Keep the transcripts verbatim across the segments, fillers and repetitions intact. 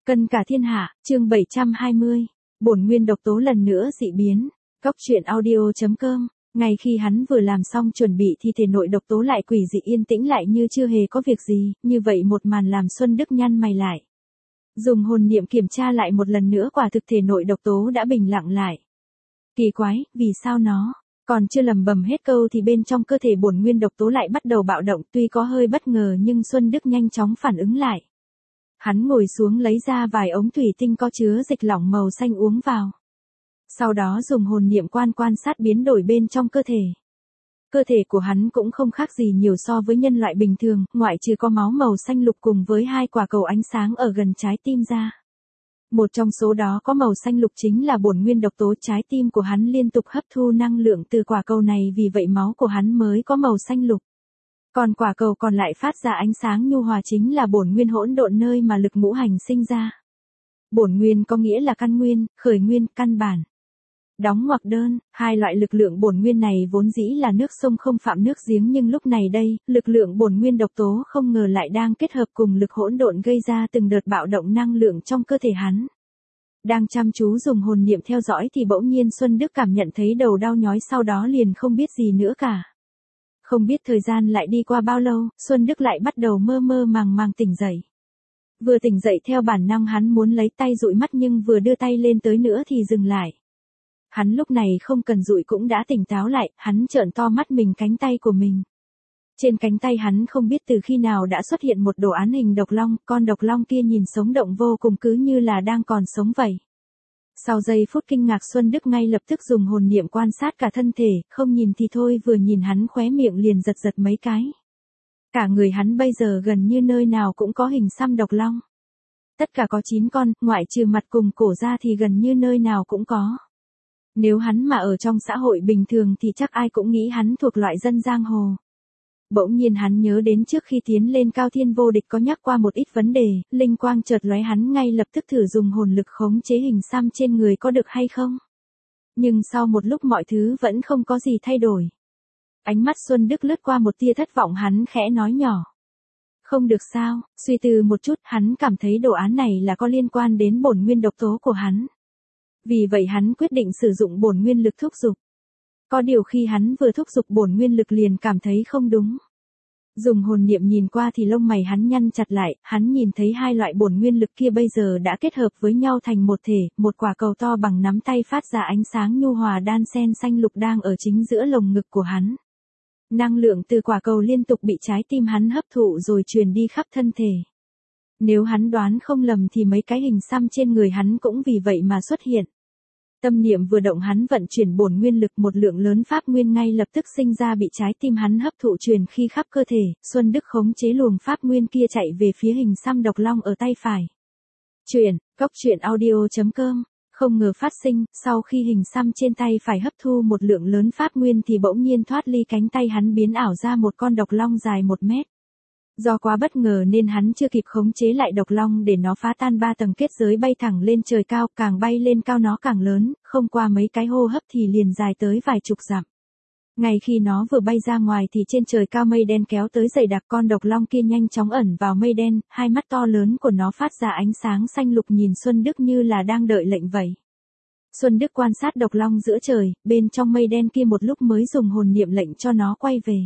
Cân cả thiên hạ, chương bảy trăm hai mươi. Bổn nguyên độc tố lần nữa dị biến. Cốc truyện audio chấm com. Ngay khi hắn vừa làm xong chuẩn bị thì thể nội độc tố lại quỷ dị yên tĩnh lại như chưa hề có việc gì, như vậy một màn làm Xuân Đức nhăn mày lại. Dùng hồn niệm kiểm tra lại một lần nữa, quả thực thể nội độc tố đã bình lặng lại. Kỳ quái, vì sao nó còn chưa lầm bầm hết câu thì bên trong cơ thể bổn nguyên độc tố lại bắt đầu bạo động, tuy có hơi bất ngờ nhưng Xuân Đức nhanh chóng phản ứng lại. Hắn ngồi xuống lấy ra vài ống thủy tinh có chứa dịch lỏng màu xanh uống vào. Sau đó dùng hồn niệm quan quan sát biến đổi bên trong cơ thể. Cơ thể của hắn cũng không khác gì nhiều so với nhân loại bình thường, ngoại trừ có máu màu xanh lục cùng với hai quả cầu ánh sáng ở gần trái tim ra. Một trong số đó có màu xanh lục chính là bổn nguyên độc tố, trái tim của hắn liên tục hấp thu năng lượng từ quả cầu này, vì vậy máu của hắn mới có màu xanh lục. Còn quả cầu còn lại phát ra ánh sáng nhu hòa chính là bổn nguyên hỗn độn, nơi mà lực ngũ hành sinh ra. Bổn nguyên có nghĩa là căn nguyên, khởi nguyên, căn bản. Đóng ngoặc đơn, hai loại lực lượng bổn nguyên này vốn dĩ là nước sông không phạm nước giếng, nhưng lúc này đây, lực lượng bổn nguyên độc tố không ngờ lại đang kết hợp cùng lực hỗn độn gây ra từng đợt bạo động năng lượng trong cơ thể hắn. Đang chăm chú dùng hồn niệm theo dõi thì bỗng nhiên Xuân Đức cảm nhận thấy đầu đau nhói, sau đó liền không biết gì nữa cả. Không biết thời gian lại đi qua bao lâu, Xuân Đức lại bắt đầu mơ mơ màng màng tỉnh dậy. Vừa tỉnh dậy theo bản năng hắn muốn lấy tay dụi mắt, nhưng vừa đưa tay lên tới nữa thì dừng lại. Hắn lúc này không cần dụi cũng đã tỉnh táo lại, hắn trợn to mắt mình cánh tay của mình. Trên cánh tay hắn không biết từ khi nào đã xuất hiện một đồ án hình độc long, con độc long kia nhìn sống động vô cùng, cứ như là đang còn sống vậy. Sau giây phút kinh ngạc, Xuân Đức ngay lập tức dùng hồn niệm quan sát cả thân thể, không nhìn thì thôi, vừa nhìn hắn khóe miệng liền giật giật mấy cái. Cả người hắn bây giờ gần như nơi nào cũng có hình xăm độc long. Tất cả có chín con, ngoại trừ mặt cùng cổ ra thì gần như nơi nào cũng có. Nếu hắn mà ở trong xã hội bình thường thì chắc ai cũng nghĩ hắn thuộc loại dân giang hồ. Bỗng nhiên hắn nhớ đến trước khi tiến lên Cao Thiên Vô Địch có nhắc qua một ít vấn đề, linh quang chợt lóe, hắn ngay lập tức thử dùng hồn lực khống chế hình xăm trên người có được hay không. Nhưng sau một lúc mọi thứ vẫn không có gì thay đổi. Ánh mắt Xuân Đức lướt qua một tia thất vọng, hắn khẽ nói nhỏ. Không được sao, suy tư một chút hắn cảm thấy đồ án này là có liên quan đến bổn nguyên độc tố của hắn. Vì vậy hắn quyết định sử dụng bổn nguyên lực thúc giục. Có điều khi hắn vừa thúc giục bổn nguyên lực liền cảm thấy không đúng. Dùng hồn niệm nhìn qua thì lông mày hắn nhăn chặt lại, hắn nhìn thấy hai loại bổn nguyên lực kia bây giờ đã kết hợp với nhau thành một thể, một quả cầu to bằng nắm tay phát ra ánh sáng nhu hòa đan xen xanh lục đang ở chính giữa lồng ngực của hắn. Năng lượng từ quả cầu liên tục bị trái tim hắn hấp thụ rồi truyền đi khắp thân thể. Nếu hắn đoán không lầm thì mấy cái hình xăm trên người hắn cũng vì vậy mà xuất hiện. Tâm niệm vừa động, hắn vận chuyển bổn nguyên lực, một lượng lớn pháp nguyên ngay lập tức sinh ra bị trái tim hắn hấp thụ truyền khi khắp cơ thể. Xuân Đức khống chế luồng pháp nguyên kia chạy về phía hình xăm độc long ở tay phải. Truyện, cốc truyện audio chấm com. Không ngờ phát sinh, sau khi hình xăm trên tay phải hấp thu một lượng lớn pháp nguyên thì bỗng nhiên thoát ly cánh tay hắn, biến ảo ra một con độc long dài một mét. Do quá bất ngờ nên hắn chưa kịp khống chế lại độc long để nó phá tan ba tầng kết giới, bay thẳng lên trời cao, càng bay lên cao nó càng lớn, không qua mấy cái hô hấp thì liền dài tới vài chục dặm. Ngay khi nó vừa bay ra ngoài thì trên trời cao mây đen kéo tới dày đặc, con độc long kia nhanh chóng ẩn vào mây đen, hai mắt to lớn của nó phát ra ánh sáng xanh lục nhìn Xuân Đức như là đang đợi lệnh vậy. Xuân Đức quan sát độc long giữa trời, bên trong mây đen kia một lúc mới dùng hồn niệm lệnh cho nó quay về.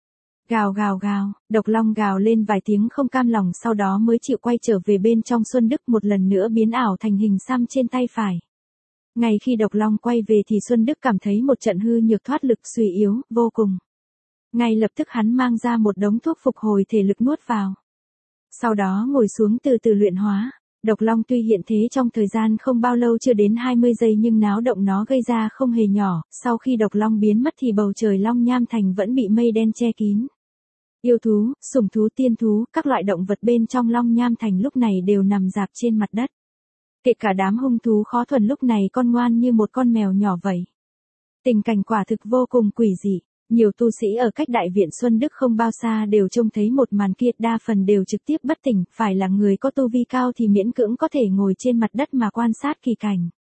Gào gào gào, độc long gào lên vài tiếng không cam lòng, sau đó mới chịu quay trở về bên trong Xuân Đức, một lần nữa biến ảo thành hình xăm trên tay phải. Ngay khi độc long quay về thì Xuân Đức cảm thấy một trận hư nhược, thoát lực, suy yếu vô cùng. Ngay lập tức hắn mang ra một đống thuốc phục hồi thể lực nuốt vào. Sau đó ngồi xuống từ từ luyện hóa. Độc long tuy hiện thế trong thời gian không bao lâu, chưa đến hai mươi giây, nhưng náo động nó gây ra không hề nhỏ. Sau khi độc long biến mất thì bầu trời Long Nham Thành vẫn bị mây đen che kín. Yêu thú, sủng thú, tiên thú, các loại động vật bên trong Long Nham Thành lúc này đều nằm rạp trên mặt đất. Kể cả đám hung thú khó thuần lúc này con ngoan như một con mèo nhỏ vậy. Tình cảnh quả thực vô cùng quỷ dị. Nhiều tu sĩ ở cách đại viện Xuân Đức không bao xa đều trông thấy một màn kia, đa phần đều trực tiếp bất tỉnh, phải là người có tu vi cao thì miễn cưỡng có thể ngồi trên mặt đất mà quan sát kỳ cảnh.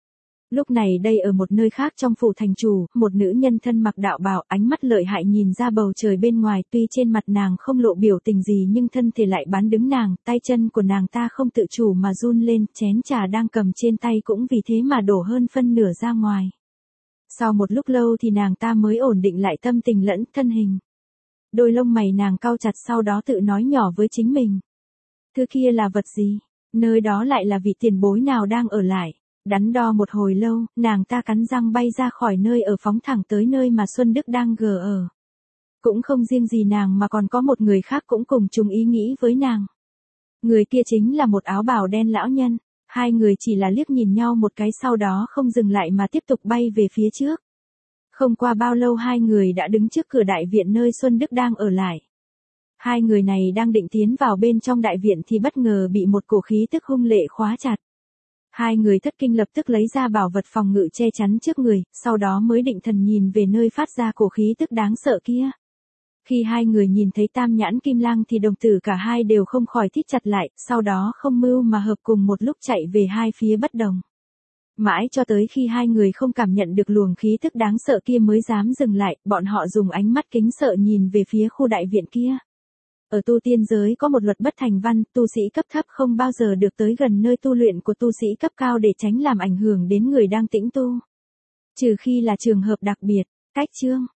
Lúc này đây ở một nơi khác trong phủ thành chủ, một nữ nhân thân mặc đạo bào, ánh mắt lợi hại nhìn ra bầu trời bên ngoài, tuy trên mặt nàng không lộ biểu tình gì nhưng thân thể lại bán đứng nàng, tay chân của nàng ta không tự chủ mà run lên, chén trà đang cầm trên tay cũng vì thế mà đổ hơn phân nửa ra ngoài. Sau một lúc lâu thì nàng ta mới ổn định lại tâm tình lẫn thân hình. Đôi lông mày nàng cau chặt, sau đó tự nói nhỏ với chính mình. Thứ kia là vật gì? Nơi đó lại là vị tiền bối nào đang ở lại? Đắn đo một hồi lâu, nàng ta cắn răng bay ra khỏi nơi ở, phóng thẳng tới nơi mà Xuân Đức đang gờ ở. Cũng không riêng gì nàng mà còn có một người khác cũng cùng chung ý nghĩ với nàng. Người kia chính là một áo bào đen lão nhân. Hai người chỉ là liếc nhìn nhau một cái, sau đó không dừng lại mà tiếp tục bay về phía trước. Không qua bao lâu hai người đã đứng trước cửa đại viện nơi Xuân Đức đang ở lại. Hai người này đang định tiến vào bên trong đại viện thì bất ngờ bị một cổ khí tức hung lệ khóa chặt. Hai người thất kinh lập tức lấy ra bảo vật phòng ngự che chắn trước người, sau đó mới định thần nhìn về nơi phát ra cổ khí tức đáng sợ kia. Khi hai người nhìn thấy tam nhãn kim lang thì đồng tử cả hai đều không khỏi thít chặt lại, sau đó không mưu mà hợp cùng một lúc chạy về hai phía bất đồng. Mãi cho tới khi hai người không cảm nhận được luồng khí tức đáng sợ kia mới dám dừng lại, bọn họ dùng ánh mắt kính sợ nhìn về phía khu đại viện kia. Ở tu tiên giới có một luật bất thành văn, tu sĩ cấp thấp không bao giờ được tới gần nơi tu luyện của tu sĩ cấp cao để tránh làm ảnh hưởng đến người đang tĩnh tu. Trừ khi là trường hợp đặc biệt. Cách chương